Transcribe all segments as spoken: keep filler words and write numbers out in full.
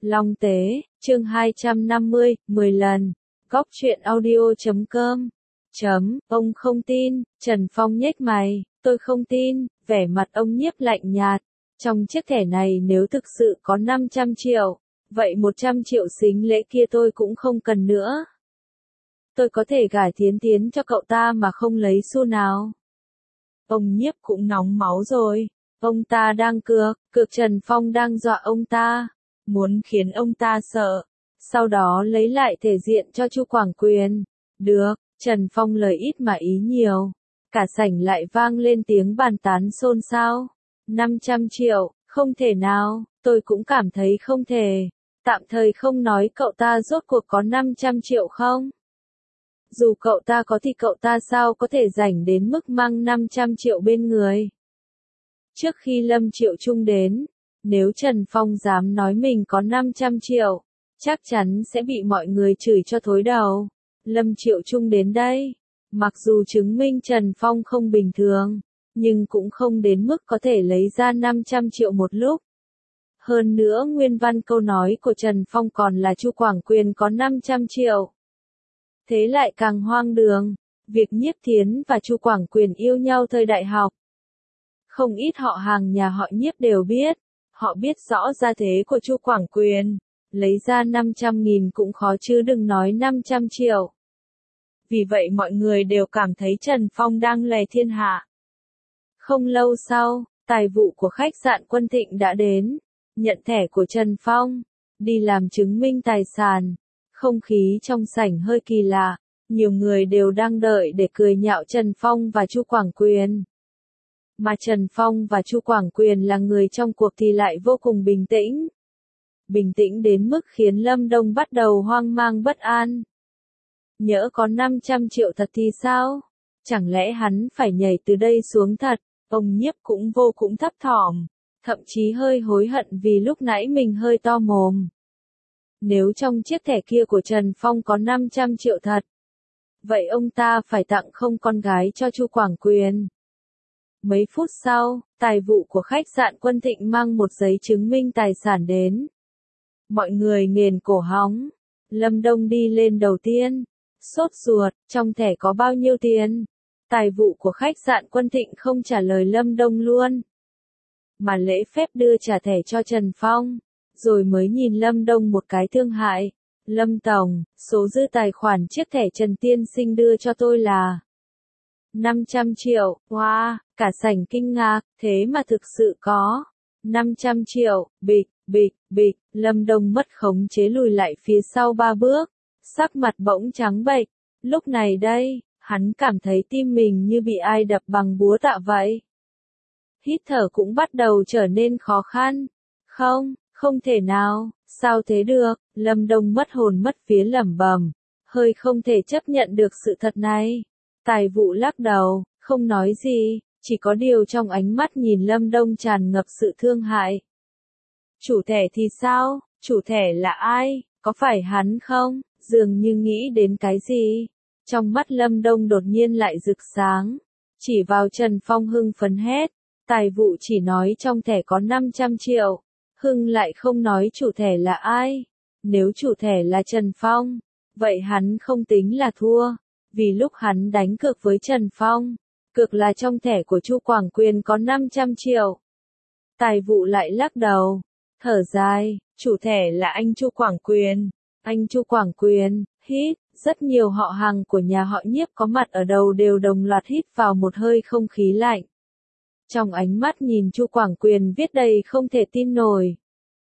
Long Tế, chương hai trăm năm mươi, mười lần. Góc truyện audio chấm com. Chấm, ông không tin, Trần Phong nhếch mày, tôi không tin, vẻ mặt ông Nhiếp lạnh nhạt. Trong chiếc thẻ này nếu thực sự có năm trăm triệu, vậy một trăm triệu sính lễ kia tôi cũng không cần nữa. Tôi có thể gả Thiến Thiến cho cậu ta mà không lấy xu nào. Ông Nhiếp cũng nóng máu rồi, ông ta đang cược, cược Trần Phong đang dọa ông ta, muốn khiến ông ta sợ, sau đó lấy lại thể diện cho Chu Quảng Quyền. Được, Trần Phong lời ít mà ý nhiều, cả sảnh lại vang lên tiếng bàn tán xôn xao. năm trăm triệu, không thể nào, tôi cũng cảm thấy không thể. Tạm thời không nói cậu ta rốt cuộc có năm trăm triệu không? Dù cậu ta có thì cậu ta sao có thể rảnh đến mức mang năm trăm triệu bên người? Trước khi Lâm Triệu Trung đến, nếu Trần Phong dám nói mình có năm trăm triệu, chắc chắn sẽ bị mọi người chửi cho thối đầu. Lâm Triệu Trung đến đây, mặc dù chứng minh Trần Phong không bình thường, nhưng cũng không đến mức có thể lấy ra năm trăm triệu một lúc. Hơn nữa nguyên văn câu nói của Trần Phong còn là Chu Quảng Quyền có năm trăm triệu. Thế lại càng hoang đường, việc Nhiếp Thiến và Chu Quảng Quyền yêu nhau thời đại học. Không ít họ hàng nhà họ Nhiếp đều biết, họ biết rõ gia thế của Chu Quảng Quyền, lấy ra năm trăm nghìn cũng khó chứ đừng nói năm trăm triệu. Vì vậy mọi người đều cảm thấy Trần Phong đang lè thiên hạ. Không lâu sau, tài vụ của khách sạn Quân Thịnh đã đến, nhận thẻ của Trần Phong, đi làm chứng minh tài sản. Không khí trong sảnh hơi kỳ lạ, nhiều người đều đang đợi để cười nhạo Trần Phong và Chu Quảng Quyền. Mà Trần Phong và Chu Quảng Quyền là người trong cuộc thì lại vô cùng bình tĩnh. Bình tĩnh đến mức khiến Lâm Đông bắt đầu hoang mang bất an. Nhỡ có năm trăm triệu thật thì sao? Chẳng lẽ hắn phải nhảy từ đây xuống thật? Ông Nhiếp cũng vô cùng thấp thỏm, thậm chí hơi hối hận vì lúc nãy mình hơi to mồm. Nếu trong chiếc thẻ kia của Trần Phong có năm trăm triệu thật, vậy ông ta phải tặng không con gái cho Chu Quảng Quyền. Mấy phút sau, tài vụ của khách sạn Quân Thịnh mang một giấy chứng minh tài sản đến. Mọi người nghền cổ hóng. Lâm Đông đi lên đầu tiên, sốt ruột, trong thẻ có bao nhiêu tiền? Tài vụ của khách sạn Quân Thịnh không trả lời Lâm Đông luôn, mà lễ phép đưa trả thẻ cho Trần Phong, rồi mới nhìn Lâm Đông một cái thương hại. Lâm Tổng, số dư tài khoản chiếc thẻ Trần Tiên Sinh đưa cho tôi là năm trăm triệu, wow, cả sảnh kinh ngạc, thế mà thực sự có năm trăm triệu, bịch, bịch, bịch, Lâm Đông mất khống chế lùi lại phía sau ba bước, sắc mặt bỗng trắng bệch. Lúc này đây, hắn cảm thấy tim mình như bị ai đập bằng búa tạ vậy. Hít thở cũng bắt đầu trở nên khó khăn. Không, không thể nào, sao thế được? Lâm Đông mất hồn mất vía lẩm bẩm, hơi không thể chấp nhận được sự thật này. Tài vụ lắc đầu, không nói gì, chỉ có điều trong ánh mắt nhìn Lâm Đông tràn ngập sự thương hại. Chủ thẻ thì sao? Chủ thẻ là ai? Có phải hắn không? Dường như nghĩ đến cái gì. Trong mắt Lâm Đông đột nhiên lại rực sáng, chỉ vào Trần Phong hưng phấn hét. Tài vụ chỉ nói trong thẻ có năm trăm triệu, hưng lại không nói chủ thẻ là ai. Nếu chủ thẻ là Trần Phong, vậy hắn không tính là thua, vì lúc hắn đánh cược với Trần Phong, cược là trong thẻ của Chu Quảng Quyền có năm trăm triệu. Tài vụ lại lắc đầu, thở dài, chủ thẻ là anh Chu Quảng Quyền. Anh Chu Quảng Quyền, hít, rất nhiều họ hàng của nhà họ Nhiếp có mặt ở đầu đều đồng loạt hít vào một hơi không khí lạnh. Trong ánh mắt nhìn Chu Quảng Quyền viết đầy không thể tin nổi.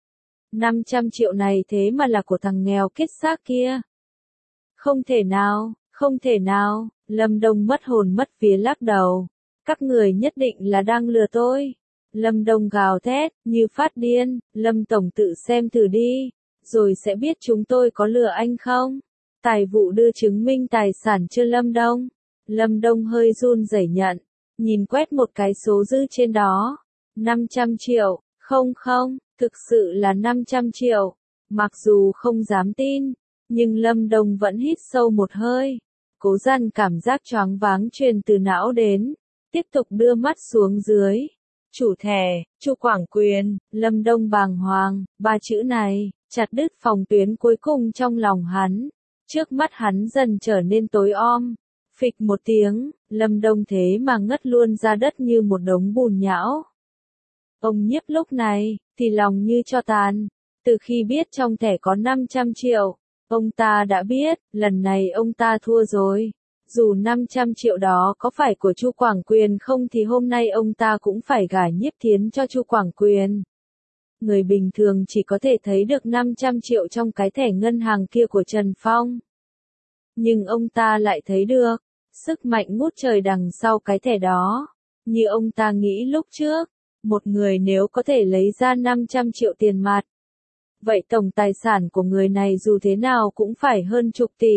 năm trăm triệu này thế mà là của thằng nghèo kết xác kia. Không thể nào, không thể nào, Lâm Đông mất hồn mất vía lắc đầu. Các người nhất định là đang lừa tôi. Lâm Đông gào thét, như phát điên, Lâm Tổng tự xem thử đi, rồi sẽ biết chúng tôi có lừa anh không. Tài vụ đưa chứng minh tài sản cho Lâm Đông. Lâm Đông hơi run rẩy nhận, nhìn quét một cái số dư trên đó. năm trăm triệu, không không, thực sự là năm trăm triệu. Mặc dù không dám tin, nhưng Lâm Đông vẫn hít sâu một hơi, cố dằn cảm giác choáng váng truyền từ não đến, tiếp tục đưa mắt xuống dưới. Chủ thẻ, Chu Quảng Quyền, Lâm Đông bàng hoàng, ba chữ này, chặt đứt phòng tuyến cuối cùng trong lòng hắn. Trước mắt hắn dần trở nên tối om. Phịch một tiếng, Lâm Đông thế mà ngất luôn ra đất như một đống bùn nhão. Ông Nhiếp lúc này, thì lòng như tro tàn. Từ khi biết trong thẻ có năm trăm triệu, ông ta đã biết, lần này ông ta thua rồi. Dù năm trăm triệu đó có phải của Chu Quảng Quyền không thì hôm nay ông ta cũng phải gả Nhiếp Thiến cho Chu Quảng Quyền. Người bình thường chỉ có thể thấy được năm trăm triệu trong cái thẻ ngân hàng kia của Trần Phong. Nhưng ông ta lại thấy được sức mạnh ngút trời đằng sau cái thẻ đó. Như ông ta nghĩ lúc trước, một người nếu có thể lấy ra năm trăm triệu tiền mặt, vậy tổng tài sản của người này dù thế nào cũng phải hơn chục tỷ.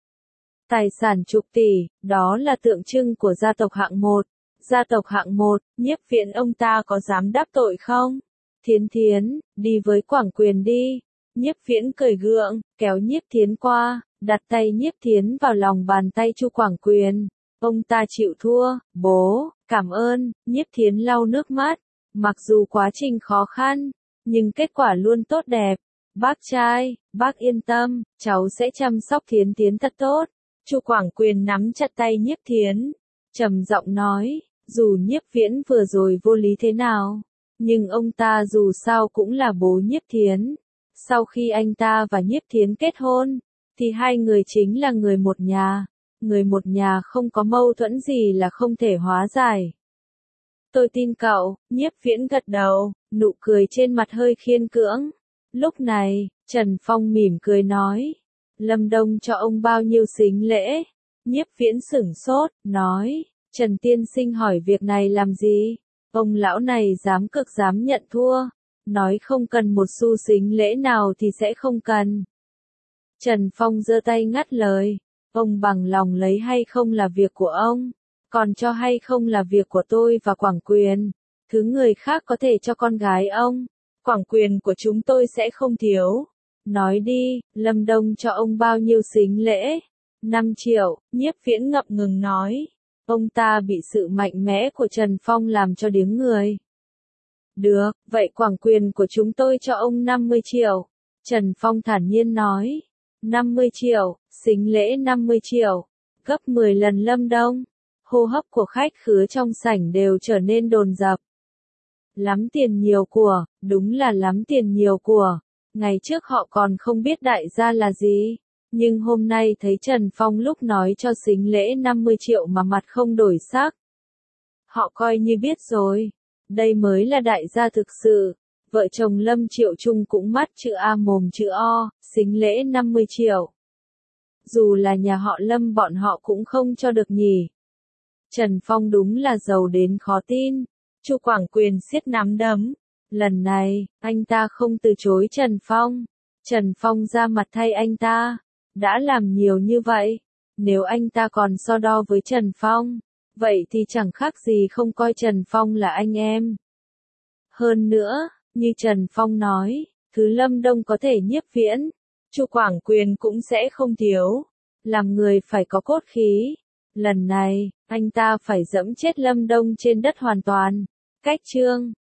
Tài sản chục tỷ, đó là tượng trưng của gia tộc hạng một. Gia tộc hạng một, Nhiếp Viễn ông ta có dám đắc tội không? Thiến Thiến, đi với Quảng Quyền đi. Nhiếp Viễn cười gượng, kéo Nhiếp Thiến qua, đặt tay Nhiếp Thiến vào lòng bàn tay Chu Quảng Quyền. Ông ta chịu thua, bố, cảm ơn. Nhiếp Thiến lau nước mắt. Mặc dù quá trình khó khăn, nhưng kết quả luôn tốt đẹp. Bác trai, bác yên tâm, cháu sẽ chăm sóc Thiến Thiến thật tốt. Chu Quảng Quyền nắm chặt tay Nhiếp Thiến, trầm giọng nói, dù Nhiếp Viễn vừa rồi vô lý thế nào, nhưng ông ta dù sao cũng là bố Nhiếp Thiến. Sau khi anh ta và Nhiếp Thiến kết hôn, thì hai người chính là người một nhà. Người một nhà không có mâu thuẫn gì là không thể hóa giải. Tôi tin cậu. Nhiếp Viễn gật đầu, nụ cười trên mặt hơi khiên cưỡng. Lúc này, Trần Phong mỉm cười nói, Lâm Đông cho ông bao nhiêu sính lễ? Nhiếp Viễn sửng sốt, nói, Trần tiên sinh hỏi việc này làm gì? Ông lão này dám cực dám nhận thua, nói không cần một xu sính lễ nào thì sẽ không cần. Trần Phong giơ tay ngắt lời, ông bằng lòng lấy hay không là việc của ông, còn cho hay không là việc của tôi và Quảng Quyền. Thứ người khác có thể cho con gái ông, Quảng Quyền của chúng tôi sẽ không thiếu. Nói đi, Lâm Đông cho ông bao nhiêu sính lễ? năm triệu, Nhiếp Viễn ngập ngừng nói. Ông ta bị sự mạnh mẽ của Trần Phong làm cho điếng người. Được, vậy Quảng Quyền của chúng tôi cho ông năm mươi triệu. Trần Phong thản nhiên nói. năm mươi triệu, sính lễ năm mươi triệu, gấp mười lần Lâm Đông. Hô hấp của khách khứa trong sảnh đều trở nên dồn dập. Lắm tiền nhiều của, đúng là lắm tiền nhiều của. Ngày trước họ còn không biết đại gia là gì, nhưng hôm nay thấy Trần Phong lúc nói cho sính lễ năm mươi triệu mà mặt không đổi sắc. Họ coi như biết rồi, đây mới là đại gia thực sự. Vợ chồng Lâm Triệu Trung cũng mắt chữ A mồm chữ O, sính lễ năm mươi triệu. Dù là nhà họ Lâm bọn họ cũng không cho được nhỉ. Trần Phong đúng là giàu đến khó tin. Chu Quảng Quyền siết nắm đấm. Lần này, anh ta không từ chối Trần Phong. Trần Phong ra mặt thay anh ta. Đã làm nhiều như vậy. Nếu anh ta còn so đo với Trần Phong, vậy thì chẳng khác gì không coi Trần Phong là anh em. Hơn nữa, như Trần Phong nói, thứ Lâm Đông có thể Nhiếp Viễn, Chu Quảng Quyền cũng sẽ không thiếu. Làm người phải có cốt khí. Lần này, anh ta phải dẫm chết Lâm Đông trên đất hoàn toàn. Cách chương